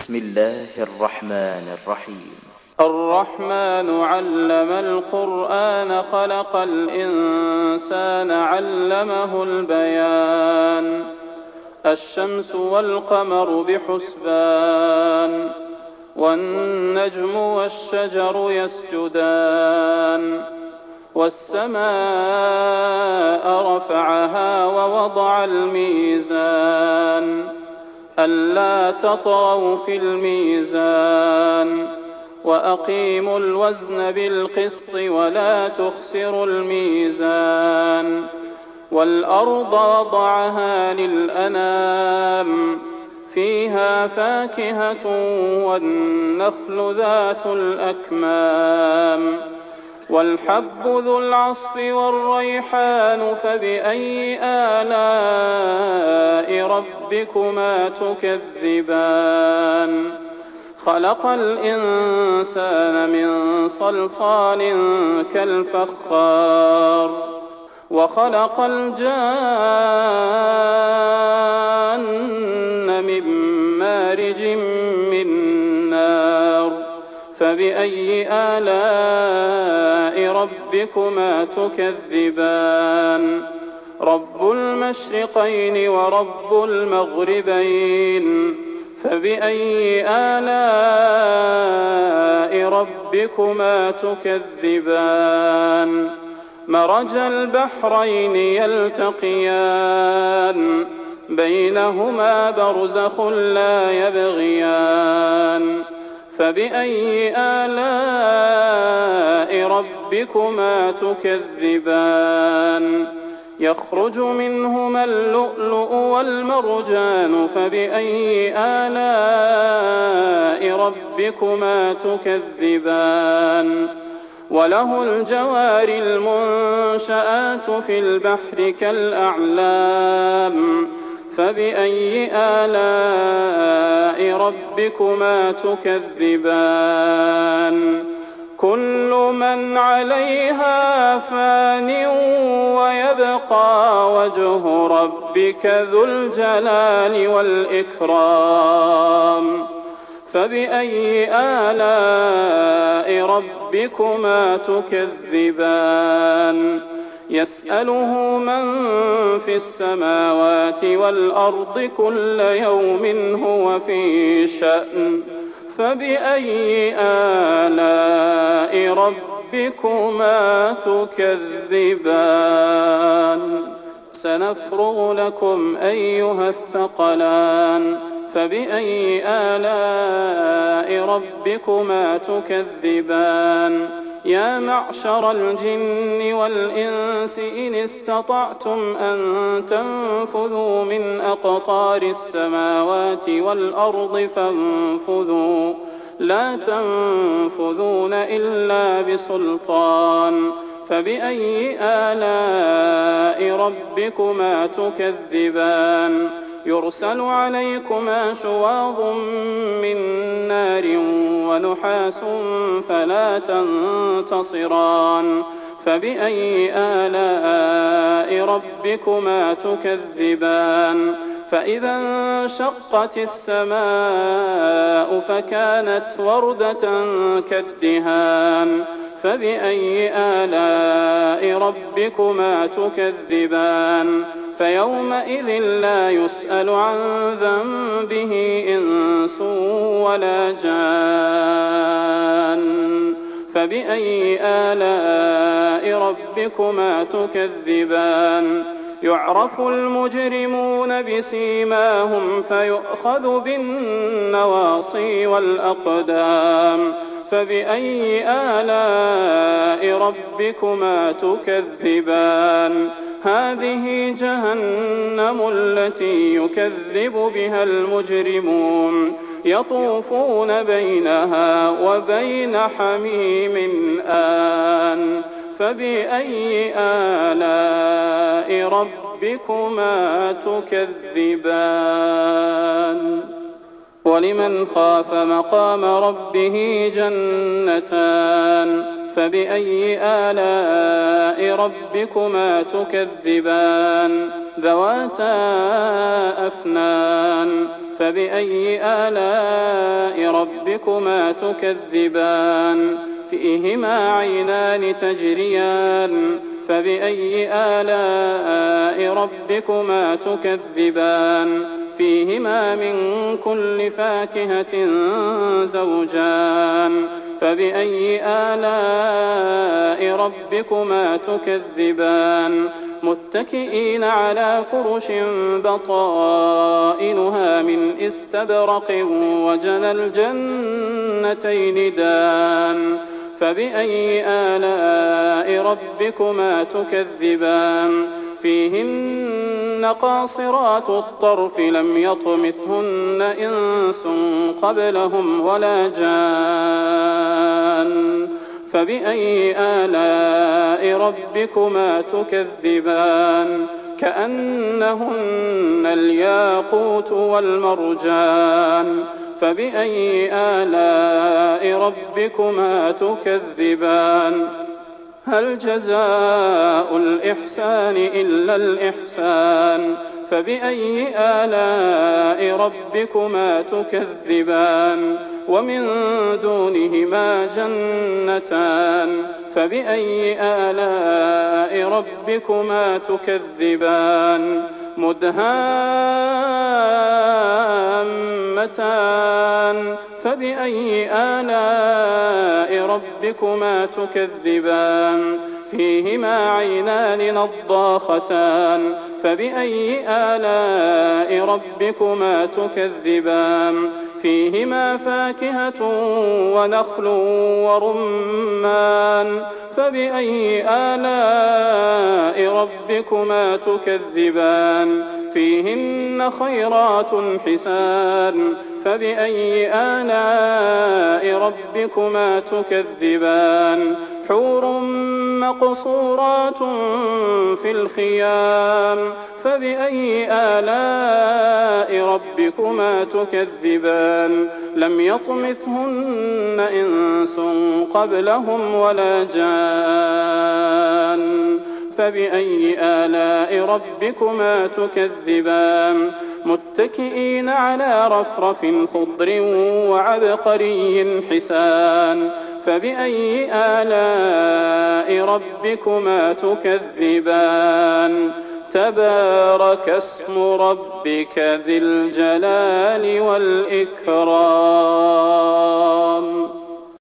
بسم الله الرحمن الرحيم. الرحمن علم القرآن خلق الإنسان علمه البيان. الشمس والقمر بحسبان، والنجم والشجر يسجدان، والسماء رفعها ووضع الميزان ألا تطغوا في الميزان وأقيموا الوزن بالقسط ولا تخسروا الميزان. والأرض وضعها للأنام فيها فاكهة والنخل ذات الأكمام والحب ذو العصف والريحان فبأي آلاء ربكما تكذبان. خلق الإنسان من صلصال كالفخار وخلق الجان من مارج من نار فبأي آلاء ربكما تكذبان. رب المشرقين ورب المغربين فبأي آلاء ربكما تكذبان. مرج البحرين يلتقيان بينهما برزخ لا يبغيان فبأي آلاء ربكما تكذبان. يخرج منهما اللؤلؤ والمرجان فبأي آلاء ربكما تكذبان. وله الجوار المنشآت في البحر كالأعلام فبأي آلاء ربكما تكذبان. كل من عليها فان ويبقى وجه ربك ذو الجلال والإكرام فبأي آلاء ربكما تكذبان. يسأله من في السماوات والأرض كل يوم هو في شأن فبأي آلاء ربكما تكذبان. سنفرغ لكم أيها الثقلان فبأي آلاء ربكما تكذبان. يا معشر الجن والإنس إن استطعتم أن تنفذوا من أقطار السماوات والأرض فانفذوا لا تنفذون إلا بسلطان فبأي آلاء ربكما تكذبان. يرسل عليكما شواظ من نار ونحاس فلا تنتصران فبأي آلاء ربكما تكذبان. فإذا انشقت السماء فكانت وردة كالدهان فبأي آلاء ربكما تكذبان. فيومئذ لا يسأل عن ذنبه إنس ولا جان فبأي آلاء ربكما تكذبان. يعرف المجرمون بسيماهم فيؤخذ بالنواصي والأقدام فبأي آلاء ربكما تكذبان. هذه جهنم التي يكذب بها المجرمون يطوفون بينها وبين حميم آن فبأي آلاء ربكما تكذبان. ولمن خاف مقام ربه جنتان فبأي آلاء ربكما تكذبان. ذواتا أفنان فبأي آلاء ربكما تكذبان فيهما عينان تجريان فبأي آلاء ربكما تكذبان فيهما من كل فاكهة زوجان فبأي آلاء ربكما تكذبان متكئين على فرش بطائنها من استبرق وجنى الجنتين دان فبأي آلاء ربكما تكذبان فيهن قاصرات الطرف لم يطمثهن إنس قبلهم ولا جان فبأي آلاء ربكما تكذبان كأنهن الياقوت والمرجان فبأي آلاء ربكما تكذبان هل جزاء الإحسان إلا الإحسان فبأي آلاء ربكما تكذبان ومن دونهما جنتان فبأي آلاء ربكما تكذبان مدهامتان فبأي آلاء ربكما تكذبان فيهما عينان نضاختان فبأي آلاء ربكما تكذبان فيهما فاكهة ونخل ورمان فبأي آلاء ربكما تكذبان فيهن خيرات حسان فبأي آلاء ربكما تكذبان حور مقصورات في الخيام فبأي آلاء ربكما تكذبان لم يطمثهن إنس قبلهم ولا جان فبأي آلاء ربكما تكذبان متكئين على رفرف خضر وعبقري حسان فبأي آلاء ربكما تكذبان تبارك اسم ربك ذي الجلال والإكرام